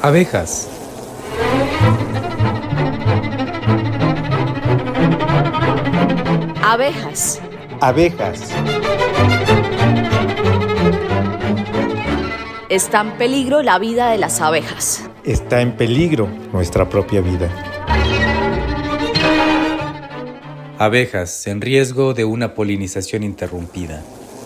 Abejas. Abejas. Abejas. Está en peligro la vida de las abejas. Está en peligro nuestra propia vida. Abejas en riesgo de una polinización interrumpida.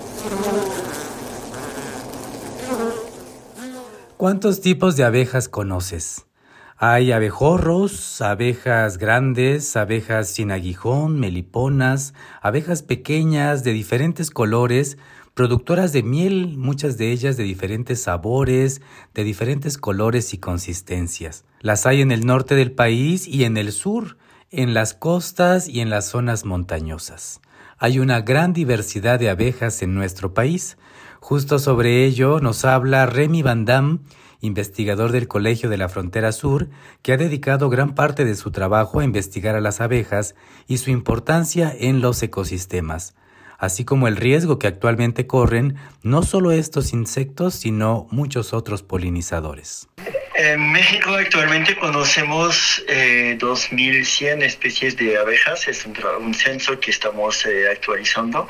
¿Cuántos tipos de abejas conoces? Hay abejorros, abejas grandes, abejas sin aguijón, meliponas, abejas pequeñas de diferentes colores, productoras de miel, muchas de ellas de diferentes sabores, de diferentes colores y consistencias. Las hay en el norte del país y en el sur, en las costas y en las zonas montañosas. Hay una gran diversidad de abejas en nuestro país. Justo sobre ello nos habla Remy Van Dam, investigador del Colegio de la Frontera Sur, que ha dedicado gran parte de su trabajo a investigar a las abejas y su importancia en los ecosistemas, así como el riesgo que actualmente corren no solo estos insectos, sino muchos otros polinizadores. En México actualmente conocemos 2.100 especies de abejas, es un censo que estamos actualizando.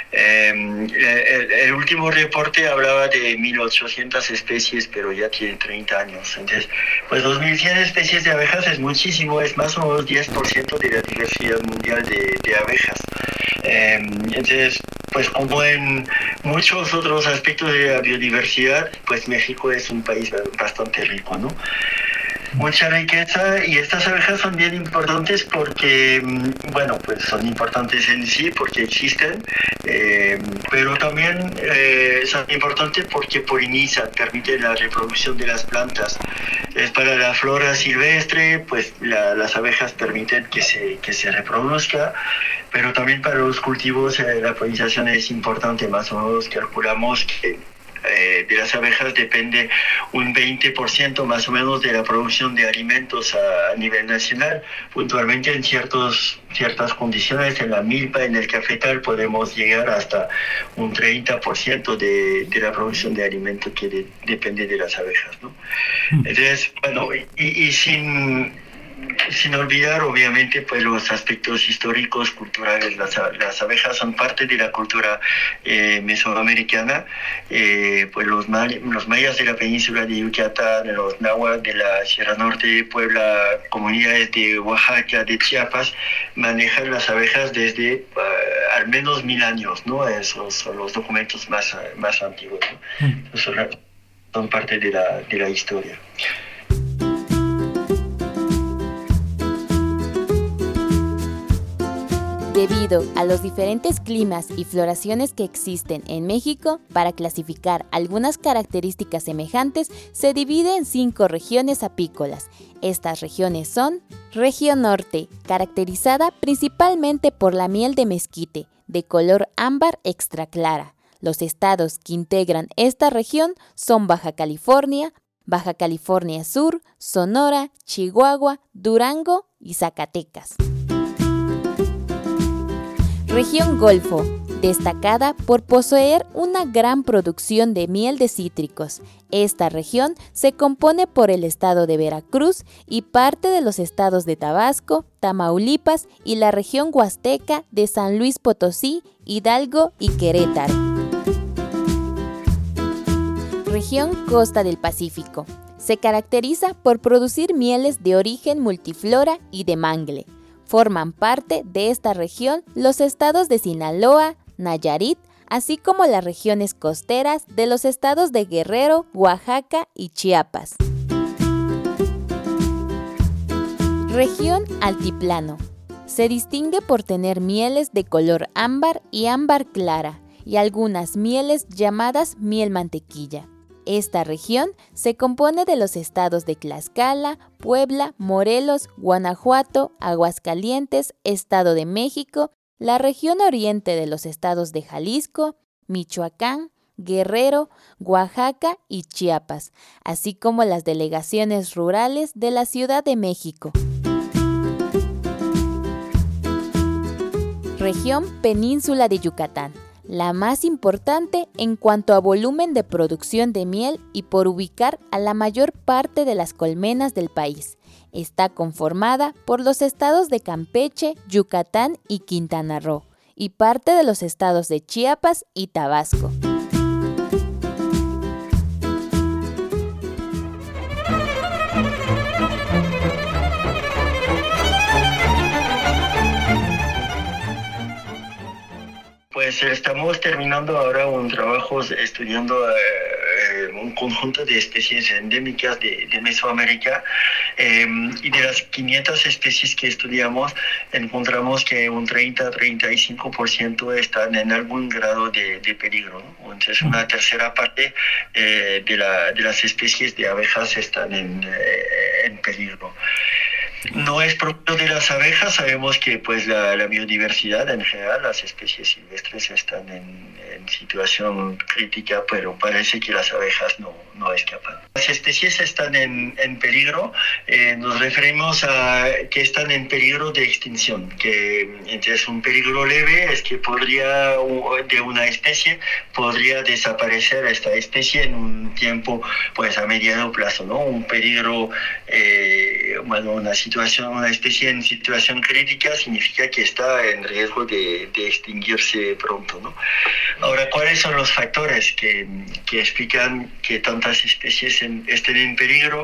El último reporte hablaba de 1.800 especies, pero ya tiene 30 años. Entonces, pues 2.100 especies de abejas es muchísimo, es más o menos 10% de la diversidad mundial de abejas. Entonces, pues como en muchos otros aspectos de la biodiversidad, pues México es un país bastante rico, ¿no? Mucha riqueza, y estas abejas son bien importantes porque, bueno, pues son importantes en sí porque existen, pero también son importantes porque polinizan, permiten la reproducción de las plantas. Es para la flora silvestre, pues las abejas permiten que se reproduzca, pero también para los cultivos la polinización es importante. Más o menos calculamos que de las abejas depende un 20% más o menos de la producción de alimentos a nivel nacional. Puntualmente en ciertas condiciones, en la milpa, en el cafetal, podemos llegar hasta un 30% de la producción de alimentos que depende de las abejas, ¿no? Entonces, bueno, y sin olvidar, obviamente, pues los aspectos históricos, culturales. Las abejas son parte de la cultura mesoamericana. Pues los mayas de la península de Yucatán, los náhuatl de la Sierra Norte de Puebla, comunidades de Oaxaca, de Chiapas, manejan las abejas desde al menos 1000 años, ¿no? Esos son los documentos más antiguos, ¿no? Son parte de la historia. Debido a los diferentes climas y floraciones que existen en México, para clasificar algunas características semejantes, se divide en 5 regiones apícolas. Estas regiones son: Región Norte, caracterizada principalmente por la miel de mezquite, de color ámbar extra clara. Los estados que integran esta región son Baja California Sur, Sonora, Chihuahua, Durango y Zacatecas. Región Golfo, destacada por poseer una gran producción de miel de cítricos. Esta región se compone por el estado de Veracruz y parte de los estados de Tabasco, Tamaulipas y la región huasteca de San Luis Potosí, Hidalgo y Querétaro. Región Costa del Pacífico. Se caracteriza por producir mieles de origen multiflora y de mangle. Forman parte de esta región los estados de Sinaloa, Nayarit, así como las regiones costeras de los estados de Guerrero, Oaxaca y Chiapas. Región Altiplano. Se distingue por tener mieles de color ámbar y ámbar clara, y algunas mieles llamadas miel mantequilla. Esta región se compone de los estados de Tlaxcala, Puebla, Morelos, Guanajuato, Aguascalientes, Estado de México, la región oriente de los estados de Jalisco, Michoacán, Guerrero, Oaxaca y Chiapas, así como las delegaciones rurales de la Ciudad de México. Región Península de Yucatán. la más importante en cuanto a volumen de producción de miel y por ubicar a la mayor parte de las colmenas del país. Está conformada por los estados de Campeche, Yucatán y Quintana Roo, y parte de los estados de Chiapas y Tabasco. Pues estamos terminando ahora un trabajo estudiando un conjunto de especies endémicas de Mesoamérica y de las 500 especies que estudiamos encontramos que un 30-35% están en algún grado de peligro, ¿no? Entonces una tercera parte de las especies de abejas están en peligro. No es propio de las abejas, sabemos que pues la biodiversidad en general, las especies silvestres están en situación crítica, pero parece que las abejas no escapan. Las especies están en peligro, nos referimos a que están en peligro de extinción, que entonces un peligro leve es que de una especie podría desaparecer esta especie en un tiempo pues a mediano plazo, ¿no? Un peligro, una especie en situación crítica significa que está en riesgo de extinguirse pronto, ¿no? Ahora, ¿cuáles son los factores que explican que tantas especies estén en peligro?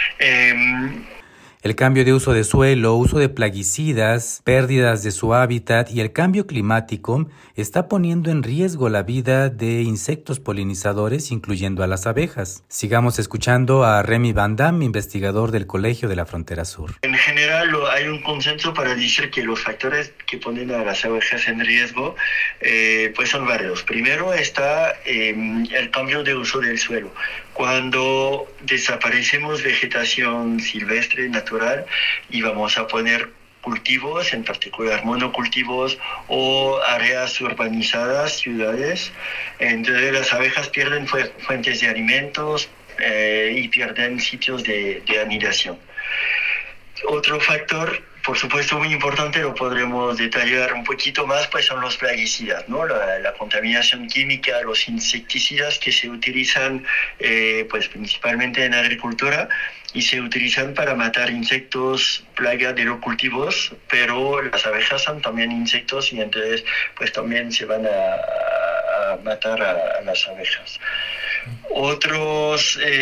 El cambio de uso de suelo, uso de plaguicidas, pérdidas de su hábitat y el cambio climático está poniendo en riesgo la vida de insectos polinizadores, incluyendo a las abejas. Sigamos escuchando a Remy Van Damme, investigador del Colegio de la Frontera Sur. En general hay un consenso para decir que los factores que ponen a las abejas en riesgo pues son varios. Primero está el cambio de uso del suelo. Cuando desaparecemos vegetación silvestre, natural, y vamos a poner cultivos, en particular monocultivos o áreas urbanizadas, ciudades, entonces las abejas pierden fuentes de alimentos y pierden sitios de anidación. Otro factor, por supuesto muy importante, lo podremos detallar un poquito más, pues son los plaguicidas, ¿no? La contaminación química, los insecticidas que se utilizan pues principalmente en agricultura y se utilizan para matar insectos, plagas de los cultivos, pero las abejas son también insectos y entonces pues también se van a matar a las abejas. Otro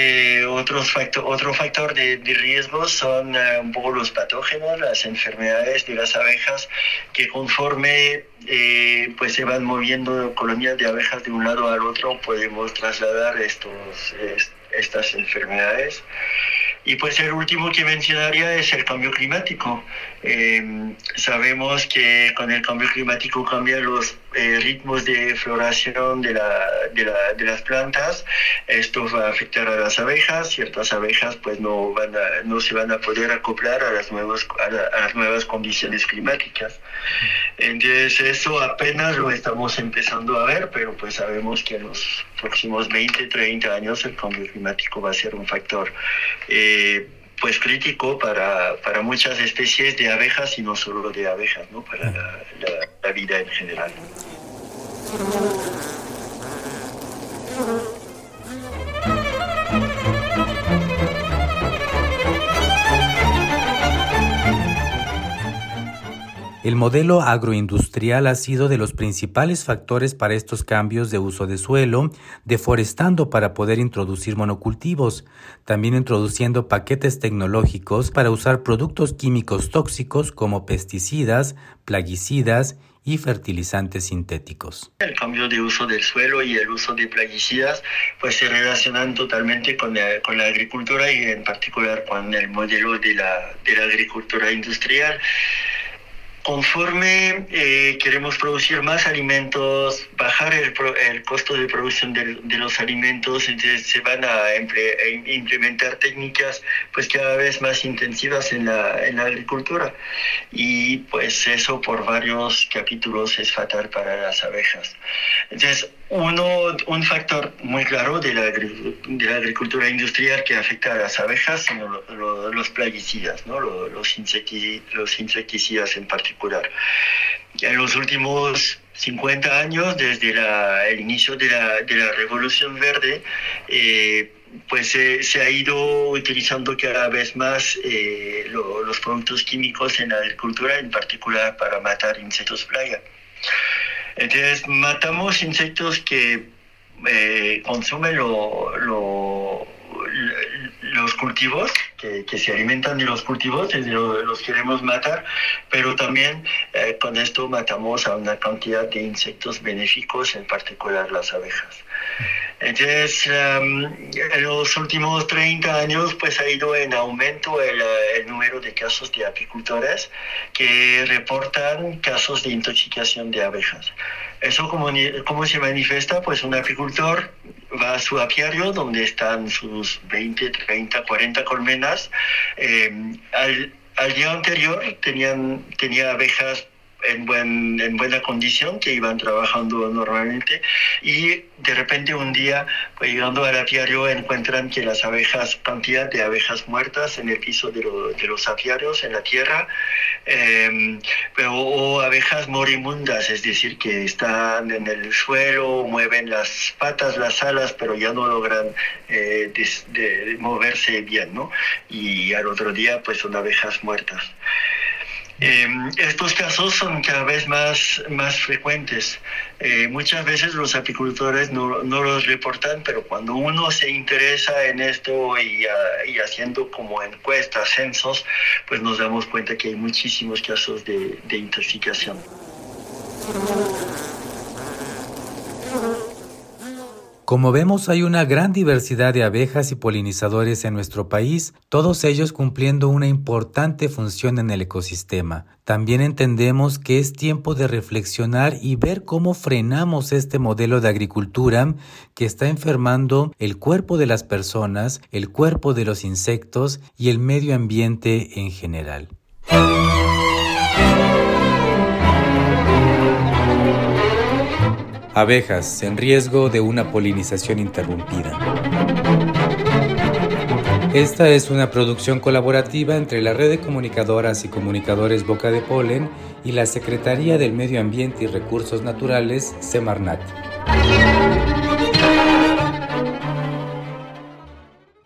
factor de riesgo son un poco los patógenos, las enfermedades de las abejas, que conforme pues se van moviendo colonias de abejas de un lado al otro, podemos trasladar estas enfermedades. Y pues el último que mencionaría es el cambio climático. Sabemos que con el cambio climático cambian los ritmos de floración de las plantas. Esto va a afectar a las abejas. Ciertas abejas pues no se van a poder acoplar a las nuevas condiciones climáticas. Entonces eso apenas lo estamos empezando a ver, pero pues sabemos que en los próximos 20-30 años el cambio climático va a ser un factor pues crítico para muchas especies de abejas y no solo de abejas, ¿no? Para la vida en general. El modelo agroindustrial ha sido de los principales factores para estos cambios de uso de suelo, deforestando para poder introducir monocultivos, también introduciendo paquetes tecnológicos para usar productos químicos tóxicos como pesticidas, plaguicidas y fertilizantes sintéticos. El cambio de uso del suelo y el uso de plaguicidas pues se relacionan totalmente con la agricultura y en particular con el modelo de la agricultura industrial. Conforme queremos producir más alimentos, bajar el costo de producción de los alimentos, entonces se van a implementar técnicas pues cada vez más intensivas en la agricultura. Y pues eso por varios capítulos es fatal para las abejas. Entonces, un factor muy claro de la agricultura industrial que afecta a las abejas son los plaguicidas, ¿no? Los insecticidas en particular. particular. En los últimos 50 años, desde el inicio de la Revolución Verde, pues se ha ido utilizando cada vez más los productos químicos en la agricultura, en particular para matar insectos plaga. Entonces, matamos insectos que consumen los cultivos, que se alimentan de los cultivos, los queremos matar, pero también con esto matamos a una cantidad de insectos benéficos, en particular las abejas. Entonces, en los últimos 30 años, pues ha ido en aumento el número de casos de apicultores que reportan casos de intoxicación de abejas. Eso, ¿cómo se manifiesta? Pues un apicultor va a su apiario donde están sus 20, 30, 40 colmenas. Al día anterior tenía abejas en buena condición, que iban trabajando normalmente, y de repente un día, pues llegando al apiario, encuentran que las abejas, cantidad de abejas muertas en el piso de los apiarios, en la tierra, o abejas moribundas, es decir, que están en el suelo, mueven las patas, las alas, pero ya no logran de moverse bien, ¿no? Y al otro día, pues son abejas muertas. Estos casos son cada vez más frecuentes. Muchas veces los apicultores no los reportan, pero cuando uno se interesa en esto y haciendo como encuestas, censos, pues nos damos cuenta que hay muchísimos casos de intoxicación. Como vemos, hay una gran diversidad de abejas y polinizadores en nuestro país, todos ellos cumpliendo una importante función en el ecosistema. También entendemos que es tiempo de reflexionar y ver cómo frenamos este modelo de agricultura que está enfermando el cuerpo de las personas, el cuerpo de los insectos y el medio ambiente en general. Abejas en riesgo de una polinización interrumpida. Esta es una producción colaborativa entre la Red de Comunicadoras y Comunicadores Boca de Polen y la Secretaría del Medio Ambiente y Recursos Naturales, Semarnat.